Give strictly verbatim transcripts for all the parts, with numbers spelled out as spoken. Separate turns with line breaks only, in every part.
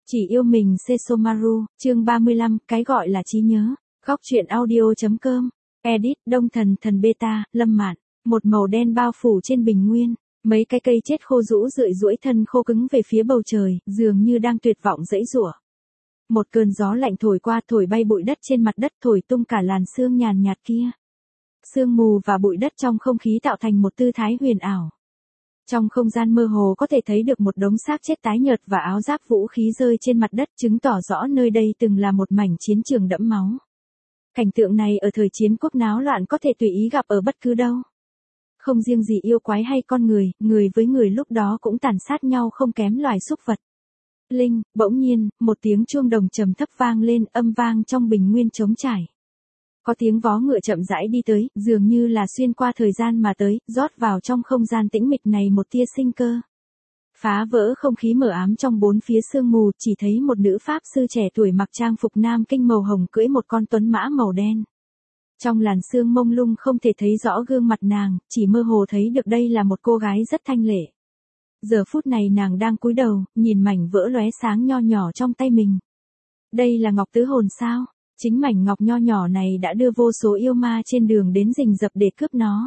Chỉ yêu mình Sesomaru, chương ba mươi lăm, cái gọi là trí nhớ. Góc truyện audio.com. Edit, Đông Thần Thần Beta, Lâm Mạn. Một màu đen bao phủ trên bình nguyên. Mấy cái cây chết khô rũ rượi duỗi thân khô cứng về phía bầu trời, dường như đang tuyệt vọng giãy giụa. Một cơn gió lạnh thổi qua, thổi bay bụi đất trên mặt đất, thổi tung cả làn sương nhàn nhạt kia. Sương mù và bụi đất trong không khí tạo thành một tư thái huyền ảo. Trong không gian mơ hồ có thể thấy được một đống xác chết tái nhợt và áo giáp vũ khí rơi trên mặt đất, chứng tỏ rõ nơi đây từng là một mảnh chiến trường đẫm máu. Cảnh tượng này ở thời chiến quốc náo loạn có thể tùy ý gặp ở bất cứ đâu. Không riêng gì yêu quái hay con người, người với người lúc đó cũng tàn sát nhau không kém loài súc vật. Linh, bỗng nhiên, một tiếng chuông đồng trầm thấp vang lên, âm vang trong bình nguyên trống trải. Có tiếng vó ngựa chậm rãi đi tới, dường như là xuyên qua thời gian mà tới, rót vào trong không gian tĩnh mịch này một tia sinh cơ. Phá vỡ không khí mờ ám trong bốn phía sương mù, chỉ thấy một nữ pháp sư trẻ tuổi mặc trang phục nam kinh màu hồng cưỡi một con tuấn mã màu đen. Trong làn sương mông lung không thể thấy rõ gương mặt nàng, chỉ mơ hồ thấy được đây là một cô gái rất thanh lệ. Giờ phút này nàng đang cúi đầu, nhìn mảnh vỡ lóe sáng nho nhỏ trong tay mình. Đây là ngọc tứ hồn sao? Chính mảnh ngọc nho nhỏ này đã đưa vô số yêu ma trên đường đến rình rập để cướp nó.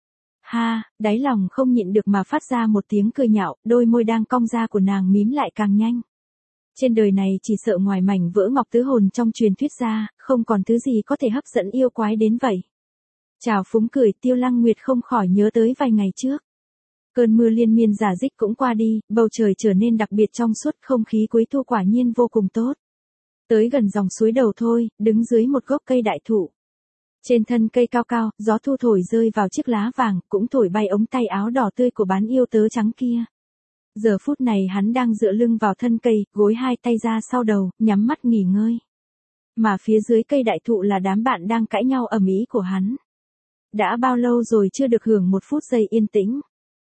Ha, đáy lòng không nhịn được mà phát ra một tiếng cười nhạo, đôi môi đang cong ra của nàng mím lại càng nhanh. Trên đời này chỉ sợ ngoài mảnh vỡ ngọc tứ hồn trong truyền thuyết ra, không còn thứ gì có thể hấp dẫn yêu quái đến vậy. Chào phúng cười, Tiêu Lăng Nguyệt không khỏi nhớ tới vài ngày trước. Cơn mưa liên miên rả rích cũng qua đi, bầu trời trở nên đặc biệt trong suốt, không khí cuối thu quả nhiên vô cùng tốt. Tới gần dòng suối đầu thôi, đứng dưới một gốc cây đại thụ. Trên thân cây cao cao, gió thu thổi rơi vào chiếc lá vàng, cũng thổi bay ống tay áo đỏ tươi của bán yêu tớ trắng kia. Giờ phút này hắn đang dựa lưng vào thân cây, gối hai tay ra sau đầu, nhắm mắt nghỉ ngơi. Mà phía dưới cây đại thụ là đám bạn đang cãi nhau ầm ĩ của hắn. Đã bao lâu rồi chưa được hưởng một phút giây yên tĩnh.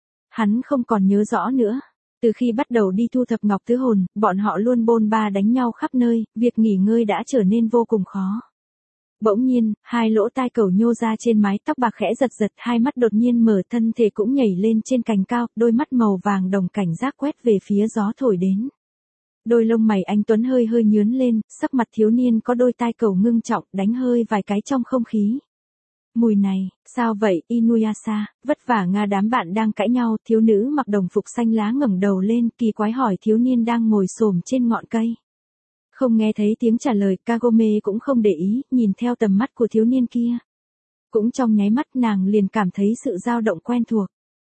Hắn không còn nhớ rõ nữa. Từ khi bắt đầu đi thu thập ngọc tứ hồn, bọn họ luôn bôn ba đánh nhau khắp nơi, việc nghỉ ngơi đã trở nên vô cùng khó. Bỗng nhiên, hai lỗ tai cẩu nhô ra trên mái tóc bạc khẽ giật giật, hai mắt đột nhiên mở, thân thể cũng nhảy lên trên cành cao, đôi mắt màu vàng đồng cảnh giác quét về phía gió thổi đến. Đôi lông mày anh tuấn hơi hơi nhướn lên, sắc mặt thiếu niên có đôi tai cẩu ngưng trọng, đánh hơi vài cái trong không khí. Mùi này, sao vậy, Inuyasha? Vất vả nga đám bạn đang cãi nhau, thiếu nữ mặc đồng phục xanh lá ngẩng đầu lên, kỳ quái hỏi thiếu niên đang ngồi xổm trên ngọn cây. Không nghe thấy tiếng trả lời, Kagome cũng không để ý, nhìn theo tầm mắt của thiếu niên kia. Cũng trong nháy mắt nàng liền cảm thấy sự dao động quen thuộc.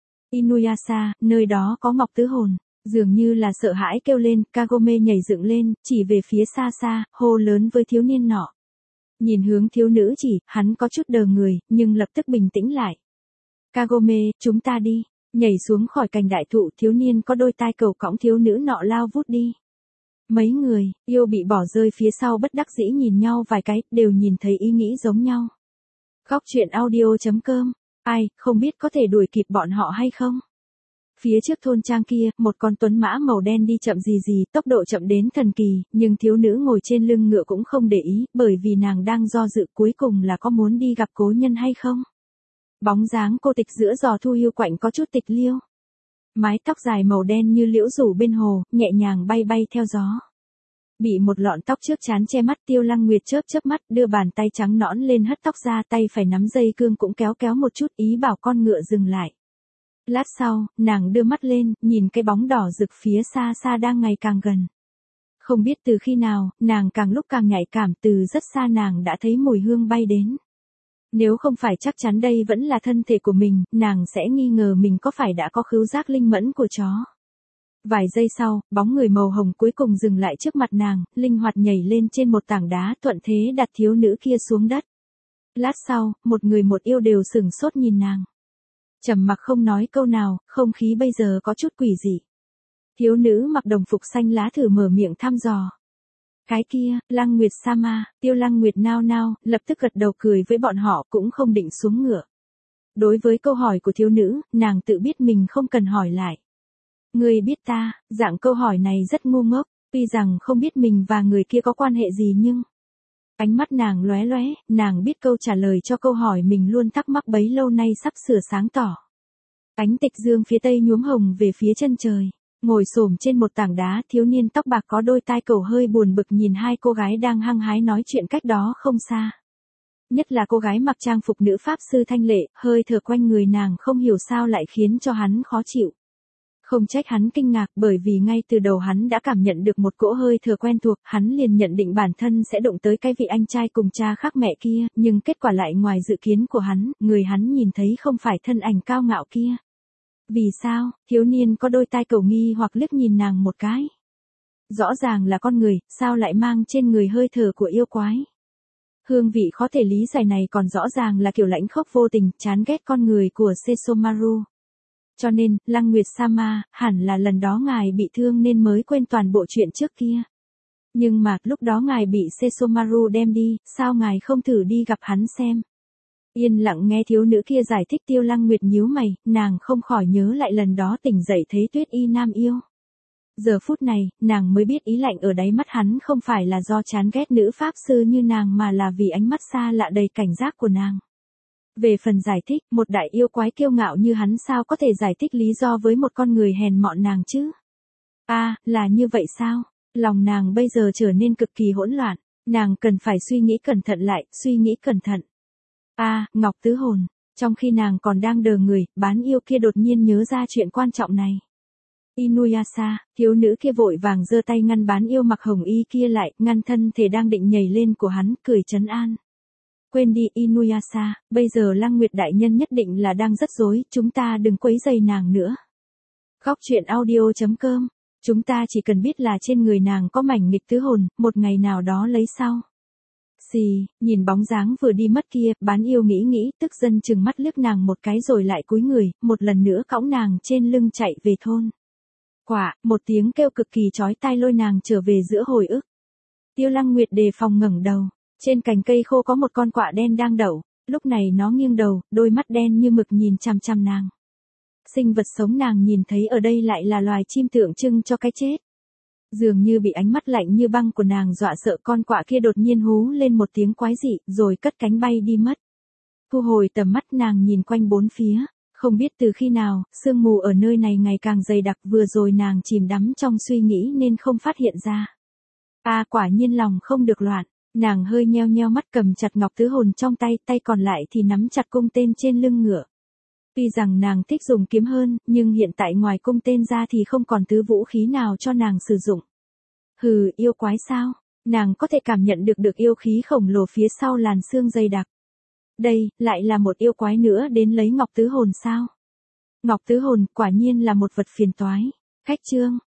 Inuyasha, nơi đó có ngọc tứ hồn. Dường như là sợ hãi kêu lên, Kagome nhảy dựng lên, chỉ về phía xa xa, hô lớn với thiếu niên nọ. Nhìn hướng thiếu nữ chỉ, hắn có chút đờ người, nhưng lập tức bình tĩnh lại. Kagome, chúng ta đi. Nhảy xuống khỏi cành đại thụ, thiếu niên có đôi tai cẩu cõng thiếu nữ nọ lao vút đi. Mấy người, yêu bị bỏ rơi phía sau bất đắc dĩ nhìn nhau vài cái, đều nhìn thấy ý nghĩ giống nhau. Góc truyện audio.com. Ai, không biết có thể đuổi kịp bọn họ hay không? Phía trước thôn trang kia, một con tuấn mã màu đen đi chậm gì gì, tốc độ chậm đến thần kỳ, nhưng thiếu nữ ngồi trên lưng ngựa cũng không để ý, bởi vì nàng đang do dự cuối cùng là có muốn đi gặp cố nhân hay không. Bóng dáng cô tịch giữa giò thu hiu quạnh có chút tịch liêu. Mái tóc dài màu đen như liễu rủ bên hồ, nhẹ nhàng bay bay theo gió. Bị một lọn tóc trước trán che mắt, Tiêu Lăng Nguyệt chớp chớp mắt, đưa bàn tay trắng nõn lên hất tóc ra, tay phải nắm dây cương cũng kéo kéo một chút, ý bảo con ngựa dừng lại. Lát sau, nàng đưa mắt lên, nhìn cái bóng đỏ rực phía xa xa đang ngày càng gần. Không biết từ khi nào, nàng càng lúc càng nhạy cảm, từ rất xa nàng đã thấy mùi hương bay đến. Nếu không phải chắc chắn đây vẫn là thân thể của mình, nàng sẽ nghi ngờ mình có phải đã có khứu giác linh mẫn của chó. Vài giây sau, bóng người màu hồng cuối cùng dừng lại trước mặt nàng, linh hoạt nhảy lên trên một tảng đá, thuận thế đặt thiếu nữ kia xuống đất. Lát sau, một người một yêu đều sửng sốt nhìn nàng. Trầm mặc không nói câu nào, không khí bây giờ có chút quỷ dị. Thiếu nữ mặc đồng phục xanh lá thử mở miệng thăm dò. Cái kia, Lăng Nguyệt Sama, Tiêu Lăng Nguyệt nao nao, lập tức gật đầu cười với bọn họ, cũng không định xuống ngựa. Đối với câu hỏi của thiếu nữ, nàng tự biết mình không cần hỏi lại. Người biết ta, dạng câu hỏi này rất ngu ngốc, tuy rằng không biết mình và người kia có quan hệ gì nhưng... Ánh mắt nàng lóe lóe, nàng biết câu trả lời cho câu hỏi mình luôn thắc mắc bấy lâu nay sắp sửa sáng tỏ. Ánh tịch dương phía tây nhuốm hồng về phía chân trời. Ngồi xổm trên một tảng đá, thiếu niên tóc bạc có đôi tai cẩu hơi buồn bực nhìn hai cô gái đang hăng hái nói chuyện cách đó không xa. Nhất là cô gái mặc trang phục nữ pháp sư thanh lệ, hơi thở quanh người nàng không hiểu sao lại khiến cho hắn khó chịu. Không trách hắn kinh ngạc, bởi vì ngay từ đầu hắn đã cảm nhận được một cỗ hơi thở quen thuộc, hắn liền nhận định bản thân sẽ đụng tới cái vị anh trai cùng cha khác mẹ kia, nhưng kết quả lại ngoài dự kiến của hắn, người hắn nhìn thấy không phải thân ảnh cao ngạo kia. Vì sao? Thiếu niên có đôi tai cẩu nghi hoặc liếc nhìn nàng một cái. Rõ ràng là con người, sao lại mang trên người hơi thở của yêu quái? Hương vị khó thể lý giải này còn rõ ràng là kiểu lãnh khốc vô tình, chán ghét con người của Sesomaru. Cho nên, Lăng Nguyệt Sama, hẳn là lần đó ngài bị thương nên mới quên toàn bộ chuyện trước kia. Nhưng mà, lúc đó ngài bị Sesomaru đem đi, sao ngài không thử đi gặp hắn xem? Yên lặng nghe thiếu nữ kia giải thích, Tiêu Lăng Nguyệt nhíu mày, nàng không khỏi nhớ lại lần đó tỉnh dậy thấy Tuyết Y Nam yêu. Giờ phút này, nàng mới biết ý lạnh ở đáy mắt hắn không phải là do chán ghét nữ pháp sư như nàng mà là vì ánh mắt xa lạ đầy cảnh giác của nàng. Về phần giải thích, một đại yêu quái kiêu ngạo như hắn sao có thể giải thích lý do với một con người hèn mọn nàng chứ? A, à, là như vậy sao? Lòng nàng bây giờ trở nên cực kỳ hỗn loạn, nàng cần phải suy nghĩ cẩn thận lại, suy nghĩ cẩn thận. A, à, Ngọc Tứ Hồn, trong khi nàng còn đang đờ người, bán yêu kia đột nhiên nhớ ra chuyện quan trọng này. Inuyasha, thiếu nữ kia vội vàng giơ tay ngăn bán yêu mặc hồng y kia lại, ngăn thân thể đang định nhảy lên của hắn, cười trấn an. Quên đi Inuyasha, bây giờ Lăng Nguyệt đại nhân nhất định là đang rất rối, chúng ta đừng quấy rầy nàng nữa. Khóc chuyện audio chấm com, chúng ta chỉ cần biết là trên người nàng có mảnh nghịch tứ hồn, một ngày nào đó lấy sau. Xì, nhìn bóng dáng vừa đi mất kia, bán yêu nghĩ nghĩ, tức giận chừng mắt liếc nàng một cái rồi lại cúi người, một lần nữa cõng nàng trên lưng chạy về thôn. Quả, một tiếng kêu cực kỳ chói tai lôi nàng trở về giữa hồi ức. Tiêu Lăng Nguyệt đề phòng ngẩng đầu, trên cành cây khô có một con quạ đen đang đậu, lúc này nó nghiêng đầu, đôi mắt đen như mực nhìn chằm chằm nàng. Sinh vật sống nàng nhìn thấy ở đây lại là loài chim tượng trưng cho cái chết. Dường như bị ánh mắt lạnh như băng của nàng dọa sợ, con quạ kia đột nhiên hú lên một tiếng quái dị, rồi cất cánh bay đi mất. Thu hồi tầm mắt nàng nhìn quanh bốn phía, không biết từ khi nào, sương mù ở nơi này ngày càng dày đặc, vừa rồi nàng chìm đắm trong suy nghĩ nên không phát hiện ra. A à, quả nhiên lòng không được loạn, nàng hơi nheo nheo mắt cầm chặt ngọc tứ hồn trong tay, tay còn lại thì nắm chặt cung tên trên lưng ngựa. Tuy rằng nàng thích dùng kiếm hơn, nhưng hiện tại ngoài cung tên ra thì không còn thứ vũ khí nào cho nàng sử dụng. Hừ, yêu quái sao? Nàng có thể cảm nhận được được yêu khí khổng lồ phía sau làn xương dày đặc. Đây, lại là một yêu quái nữa đến lấy ngọc tứ hồn sao? Ngọc tứ hồn quả nhiên là một vật phiền toái. Khách trương,